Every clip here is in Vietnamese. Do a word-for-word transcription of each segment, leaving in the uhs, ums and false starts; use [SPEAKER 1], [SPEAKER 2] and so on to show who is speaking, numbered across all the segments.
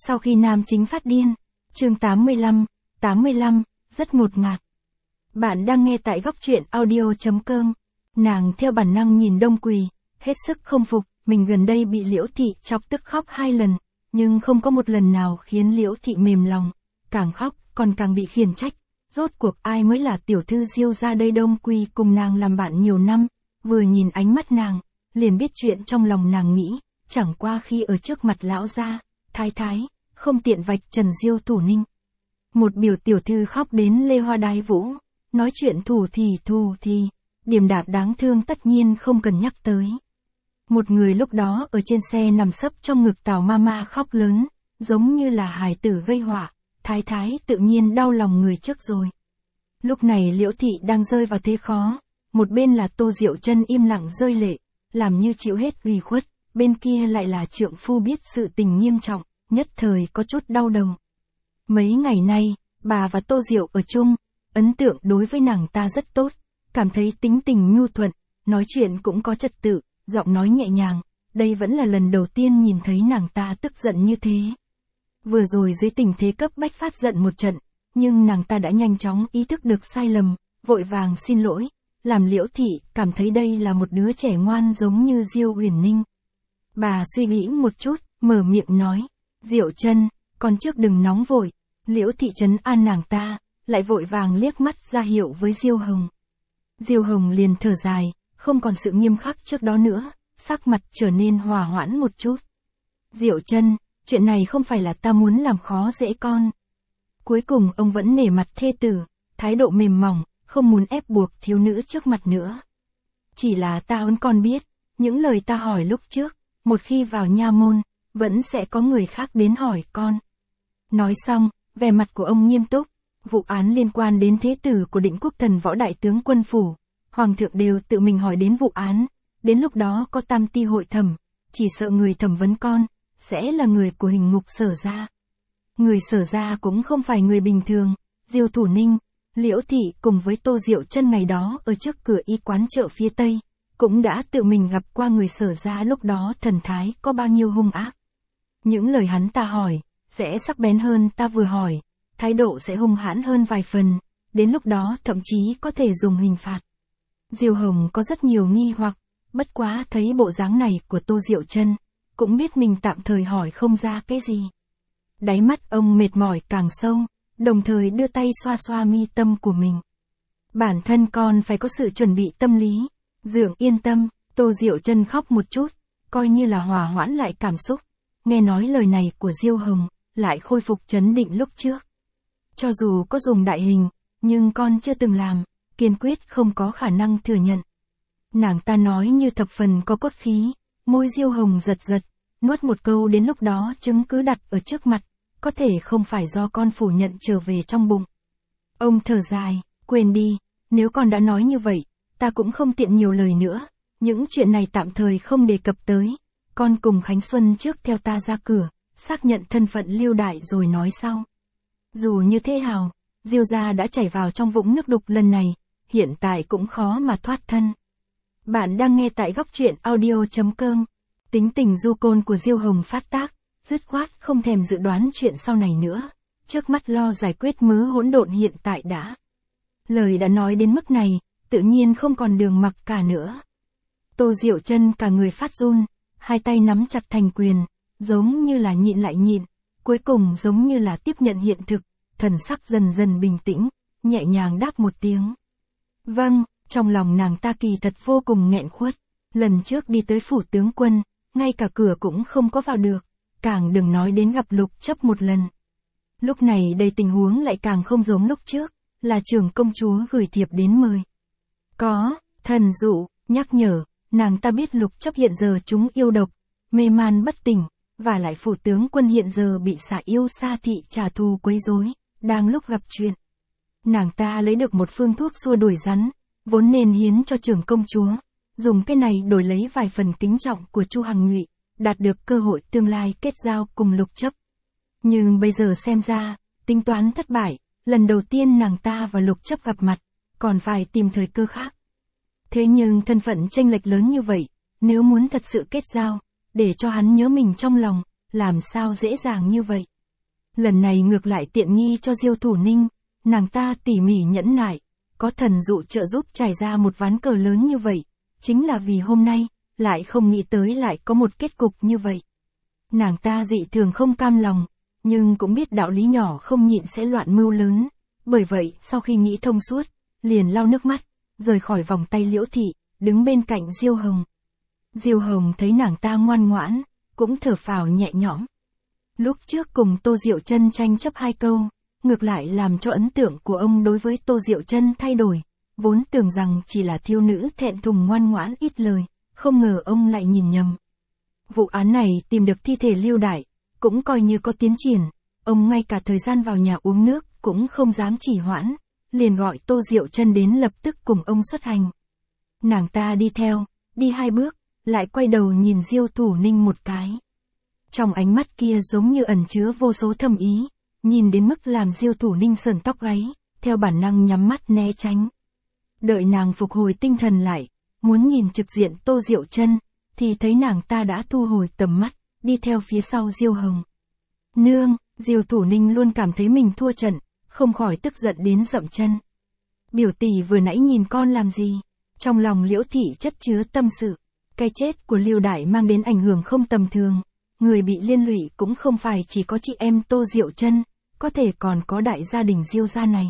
[SPEAKER 1] Sau khi nam chính phát điên. Chương tám mươi lăm, tám mươi lăm, rất ngột ngạt. Bạn đang nghe tại góc truyện audio chấm com. Nàng theo bản năng nhìn Đông Quỳ, hết sức không phục, mình gần đây bị Liễu Thị chọc tức khóc hai lần, nhưng không có một lần nào khiến Liễu Thị mềm lòng, càng khóc, còn càng bị khiển trách. Rốt cuộc ai mới là tiểu thư Diêu gia đây? Đông Quỳ cùng nàng làm bạn nhiều năm, vừa nhìn ánh mắt nàng, liền biết chuyện trong lòng nàng nghĩ, chẳng qua khi ở trước mặt lão gia, thái thái, không tiện vạch trần Diêu Thủ Ninh. Một biểu tiểu thư khóc đến lê hoa đái vũ, nói chuyện thủ thì thủ thì, điềm đạm đáng thương tất nhiên không cần nhắc tới. Một người lúc đó ở trên xe nằm sấp trong ngực Tào Mama khóc lớn, giống như là hài tử gây họa, thái thái tự nhiên đau lòng người trước rồi. Lúc này Liễu Thị đang rơi vào thế khó, một bên là Tô Diệu Chân im lặng rơi lệ, làm như chịu hết ủy khuất, bên kia lại là trượng phu biết sự tình nghiêm trọng, nhất thời có chút đau đầu. Mấy ngày nay, bà và Tô Diệu ở chung, ấn tượng đối với nàng ta rất tốt, cảm thấy tính tình nhu thuận, nói chuyện cũng có trật tự, giọng nói nhẹ nhàng, đây vẫn là lần đầu tiên nhìn thấy nàng ta tức giận như thế. Vừa rồi dưới tình thế cấp bách phát giận một trận, nhưng nàng ta đã nhanh chóng ý thức được sai lầm, vội vàng xin lỗi, làm Liễu Thị cảm thấy đây là một đứa trẻ ngoan giống như Diêu Huyền Ninh. Bà suy nghĩ một chút, mở miệng nói, Diệu Chân, con trước đừng nóng vội. Liễu Thị trấn an nàng ta, lại vội vàng liếc mắt ra hiệu với Diêu Hồng. Diêu Hồng liền thở dài, không còn sự nghiêm khắc trước đó nữa, sắc mặt trở nên hòa hoãn một chút. Diệu Chân, chuyện này không phải là ta muốn làm khó dễ con. Cuối cùng ông vẫn nể mặt thê tử, thái độ mềm mỏng, không muốn ép buộc thiếu nữ trước mặt nữa. Chỉ là ta muốn con biết, những lời ta hỏi lúc trước, một khi vào nha môn, vẫn sẽ có người khác đến hỏi con. Nói xong, vẻ mặt của ông nghiêm túc, vụ án liên quan đến thế tử của Định Quốc Thần Võ Đại Tướng Quân Phủ, Hoàng thượng đều tự mình hỏi đến vụ án, đến lúc đó có tam ti hội thẩm, chỉ sợ người thẩm vấn con, sẽ là người của Hình Ngục Sở gia. Người Sở gia cũng không phải người bình thường, Diêu Thủ Ninh, Liễu Thị cùng với Tô Diệu Chân ngày đó ở trước cửa y quán chợ phía Tây, cũng đã tự mình gặp qua người Sở gia lúc đó thần thái có bao nhiêu hung ác. Những lời hắn ta hỏi, sẽ sắc bén hơn ta vừa hỏi, thái độ sẽ hung hãn hơn vài phần, đến lúc đó thậm chí có thể dùng hình phạt. Diêu Hồng có rất nhiều nghi hoặc, bất quá thấy bộ dáng này của Tô Diệu Chân, cũng biết mình tạm thời hỏi không ra cái gì. Đáy mắt ông mệt mỏi càng sâu, đồng thời đưa tay xoa xoa mi tâm của mình. Bản thân con phải có sự chuẩn bị tâm lý, Dượng yên tâm. Tô Diệu Chân khóc một chút, coi như là hòa hoãn lại cảm xúc, nghe nói lời này của Diêu Hồng, lại khôi phục trấn định lúc trước. Cho dù có dùng đại hình, nhưng con chưa từng làm, kiên quyết không có khả năng thừa nhận. Nàng ta nói như thập phần có cốt khí, môi Diêu Hồng giật giật, nuốt một câu đến lúc đó chứng cứ đặt ở trước mặt, có thể không phải do con phủ nhận trở về trong bụng. Ông thở dài, quên đi, nếu con đã nói như vậy, ta cũng không tiện nhiều lời nữa, những chuyện này tạm thời không đề cập tới, con cùng Khánh Xuân trước theo ta ra cửa, xác nhận thân phận Liêu Đại rồi nói sau. Dù như thế hào, Diêu gia đã chảy vào trong vũng nước đục lần này, hiện tại cũng khó mà thoát thân. Bạn đang nghe tại góc truyện audio chấm com. Tính tình du côn của Diêu Hồng phát tác, dứt khoát không thèm dự đoán chuyện sau này nữa, trước mắt lo giải quyết mớ hỗn độn hiện tại đã. Lời đã nói đến mức này, tự nhiên không còn đường mặc cả nữa. Tô Diệu Chân cả người phát run, hai tay nắm chặt thành quyền, giống như là nhịn lại nhịn, cuối cùng giống như là tiếp nhận hiện thực, thần sắc dần dần bình tĩnh, nhẹ nhàng đáp một tiếng. Vâng, trong lòng nàng ta kỳ thật vô cùng nghẹn khuất, lần trước đi tới phủ tướng quân, ngay cả cửa cũng không có vào được, càng đừng nói đến gặp Lục Chấp một lần. Lúc này đây tình huống lại càng không giống lúc trước, là trưởng công chúa gửi thiệp đến mời. Có, thần dụ, nhắc nhở, nàng ta biết Lục Chấp hiện giờ chúng yêu độc, mê man bất tỉnh, và lại phủ tướng quân hiện giờ bị xà yêu Sa Thị trả thù quấy rối, đang lúc gặp chuyện. Nàng ta lấy được một phương thuốc xua đuổi rắn, vốn nên hiến cho trưởng công chúa, dùng cái này đổi lấy vài phần kính trọng của Chu Hằng Nhụy, đạt được cơ hội tương lai kết giao cùng Lục Chấp. Nhưng bây giờ xem ra, tính toán thất bại, lần đầu tiên nàng ta và Lục Chấp gặp mặt, còn phải tìm thời cơ khác. Thế nhưng thân phận chênh lệch lớn như vậy, nếu muốn thật sự kết giao, để cho hắn nhớ mình trong lòng, làm sao dễ dàng như vậy. Lần này ngược lại tiện nghi cho Diêu Thủ Ninh, nàng ta tỉ mỉ nhẫn nại, có thần dụ trợ giúp trải ra một ván cờ lớn như vậy, chính là vì hôm nay, lại không nghĩ tới lại có một kết cục như vậy. Nàng ta dị thường không cam lòng, nhưng cũng biết đạo lý nhỏ không nhịn sẽ loạn mưu lớn, bởi vậy sau khi nghĩ thông suốt, liền lau nước mắt, rời khỏi vòng tay Liễu Thị, đứng bên cạnh Diêu Hồng. Diêu Hồng thấy nàng ta ngoan ngoãn, cũng thở phào nhẹ nhõm. Lúc trước cùng Tô Diệu Chân tranh chấp hai câu, ngược lại làm cho ấn tượng của ông đối với Tô Diệu Chân thay đổi, vốn tưởng rằng chỉ là thiếu nữ thẹn thùng ngoan ngoãn ít lời, không ngờ ông lại nhìn nhầm. Vụ án này tìm được thi thể Lưu Đại, cũng coi như có tiến triển, ông ngay cả thời gian vào nhà uống nước cũng không dám trì hoãn, liền gọi Tô Diệu Chân đến lập tức cùng ông xuất hành. Nàng ta đi theo, đi hai bước, lại quay đầu nhìn Diêu Thủ Ninh một cái. Trong ánh mắt kia giống như ẩn chứa vô số thâm ý, nhìn đến mức làm Diêu Thủ Ninh sởn tóc gáy, theo bản năng nhắm mắt né tránh. Đợi nàng phục hồi tinh thần lại, muốn nhìn trực diện Tô Diệu Chân, thì thấy nàng ta đã thu hồi tầm mắt, đi theo phía sau Diêu Hồng. Nương, Diêu Thủ Ninh luôn cảm thấy mình thua trận, không khỏi tức giận đến dậm chân. Biểu tỷ vừa nãy nhìn con làm gì? Trong lòng Liễu Thị chất chứa tâm sự. Cái chết của Lưu Đại mang đến ảnh hưởng không tầm thường. Người bị liên lụy cũng không phải chỉ có chị em Tô Diệu Chân, có thể còn có đại gia đình Diêu gia này.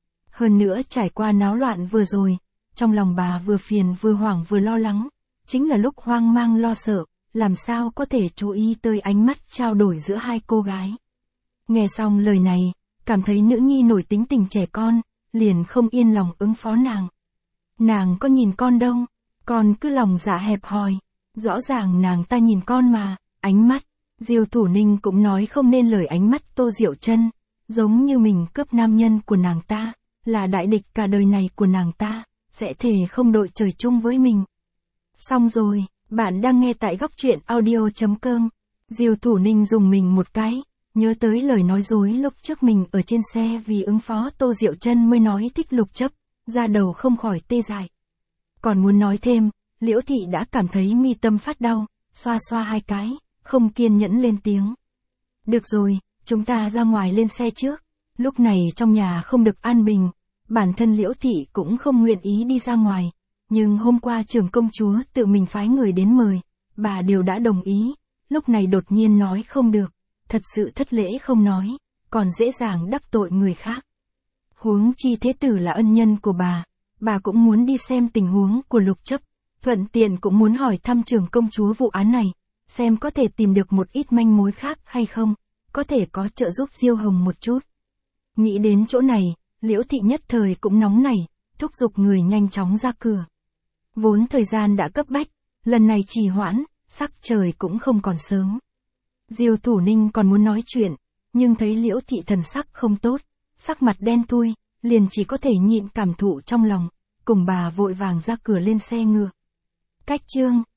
[SPEAKER 1] Hơn nữa trải qua náo loạn vừa rồi, trong lòng bà vừa phiền vừa hoảng vừa lo lắng, chính là lúc hoang mang lo sợ, làm sao có thể chú ý tới ánh mắt trao đổi giữa hai cô gái. Nghe xong lời này, cảm thấy nữ nhi nổi tính tình trẻ con, liền không yên lòng ứng phó nàng. Nàng có nhìn con đâu, con cứ lòng dạ hẹp hòi, rõ ràng nàng ta nhìn con mà, ánh mắt, Diêu Thủ Ninh cũng nói không nên lời ánh mắt Tô Diệu Chân, giống như mình cướp nam nhân của nàng ta, là đại địch cả đời này của nàng ta, sẽ thề không đội trời chung với mình. Xong rồi, bạn đang nghe tại góc truyện audio chấm com. Diêu Thủ Ninh dùng mình một cái, nhớ tới lời nói dối lúc trước mình ở trên xe vì ứng phó Tô Diệu Chân mới nói thích Lục Chấp, da đầu không khỏi tê dại. Còn muốn nói thêm, Liễu Thị đã cảm thấy mi tâm phát đau, xoa xoa hai cái, không kiên nhẫn lên tiếng. Được rồi, chúng ta ra ngoài lên xe trước. Lúc này trong nhà không được an bình, bản thân Liễu Thị cũng không nguyện ý đi ra ngoài. Nhưng hôm qua trưởng công chúa tự mình phái người đến mời, bà đều đã đồng ý, lúc này đột nhiên nói không được, thật sự thất lễ không nói, còn dễ dàng đắc tội người khác. Huống chi thế tử là ân nhân của bà, bà cũng muốn đi xem tình huống của Lục Chấp, thuận tiện cũng muốn hỏi thăm trưởng công chúa vụ án này, xem có thể tìm được một ít manh mối khác hay không, có thể có trợ giúp Diêu Hồng một chút. Nghĩ đến chỗ này, Liễu Thị nhất thời cũng nóng nảy, thúc giục người nhanh chóng ra cửa. Vốn thời gian đã cấp bách, lần này trì hoãn, sắc trời cũng không còn sớm. Diêu Thủ Ninh còn muốn nói chuyện, nhưng thấy Liễu Thị thần sắc không tốt, sắc mặt đen thui, liền chỉ có thể nhịn cảm thụ trong lòng, cùng bà vội vàng ra cửa lên xe ngựa. Cách chương